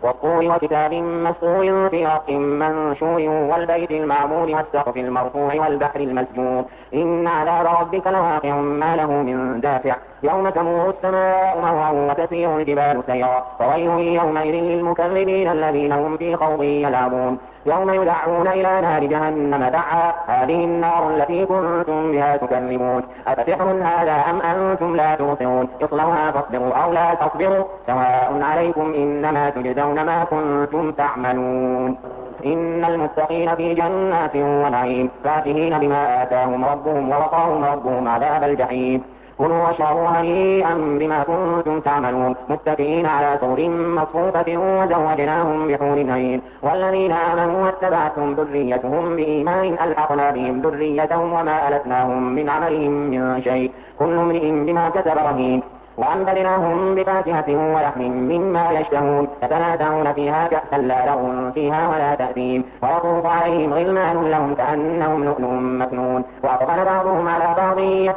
والطور وكتاب مسطور في رق منشور والبيت المعمور والسقف المرفوع والبحر المسجور إن عذاب ربك لواقع ما له من دافع يوم تمور السماء مورا وتسير الجبال سيرا فويل يومئذ للمكذبين الذين هم في خوض يلعبون يوم يدعون إلى نار جهنم دعا هذه النار التي كنتم بها تكذبون أفسحر هذا أم أنتم لا تبصرون اصلوها فاصبروا أو لا تصبروا سواء عليكم إنما تجزون ما كنتم تعملون إن المتقين في جنات ونعيم فاكهين بما آتاهم ربهم ووقاهم ربهم عذاب الجحيم كلوا واشربوا هنيئا بما كنتم تعملون متكئين على سرر مصفوفة وزوجناهم بحور عين والذين آمنوا واتبعتهم ذريتهم بإيمان ألحقنا بهم ذريتهم وما ألتناهم من عملهم من شيء كل امرئ بما كسب رهين وأمددناهم بفاكهة ولحم مما يشتهون يتنازعون فيها كأسا لا لغو فيها ولا تأثيم ويطوف عليهم غلمان لهم كأنهم لؤلؤ مكنون وأقبل بعضهم على بعض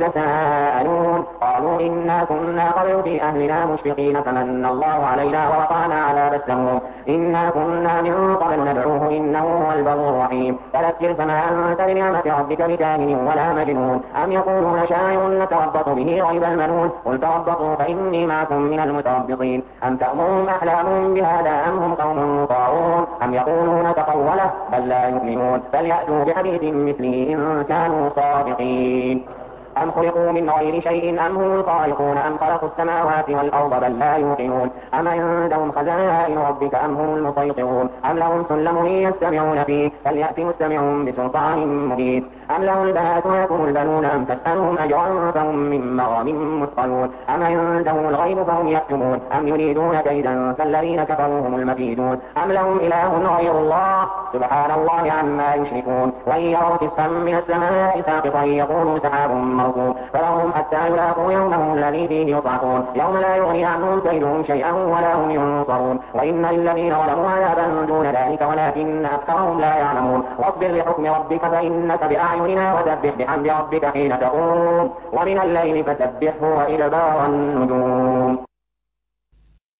يتساءلون قالوا إنا كنا قبل في أهلنا مشفقين فمن الله علينا ووقعنا عذاب السموم إنا كنا من قبل ندعوه إنه هو البر الرحيم فذكر فما أنت بنعمة ربك بكاهن ولا مجنون أم يقولون شاعر نتربص به ريب المنون قل تربصوا فإني معكم من المتربصين أم تأمرهم أحلامهم بهذا أم هم قوم طاغون أم يقولون تقوله بل لا يؤمنون فليأتوا بحديث مثله إن كانوا صادقين أم خلقوا من غير شيء أم هم الخالقون أم خلقوا السماوات والأرض بل لا يوقنون أم عندهم خزائن ربك أم هم المسيطرون أم لهم سلم يستمعون فيه فليأت مستمعهم بسلطان مبين أم لهم البنات ولكم البنون أم تسألهم أجرا فهم من مغرم مثقلون أم عندهم الغيب فهم يكتبون أم يريدون كيدا فالذين كفروا هم المكيدون أم لهم إله غير الله سبحان الله عما يشركون وإن يروا كسفا من السماء ساقطا يقولوا سحاب مركوب فلهم حتى يلاقوا يومهم الذي فيه يصعقون يوم لا يغني عنهم كيدهم شيئا ولا هم ينصرون وإن للذين ظلموا عذابا دون ذلك ولكن أكثرهم لا يعلمون واصبر لحكم ربك فإنك بأعيننا وسبح بحمد ربك حين تقوم ومن الليل فسبحه وإدبار النجوم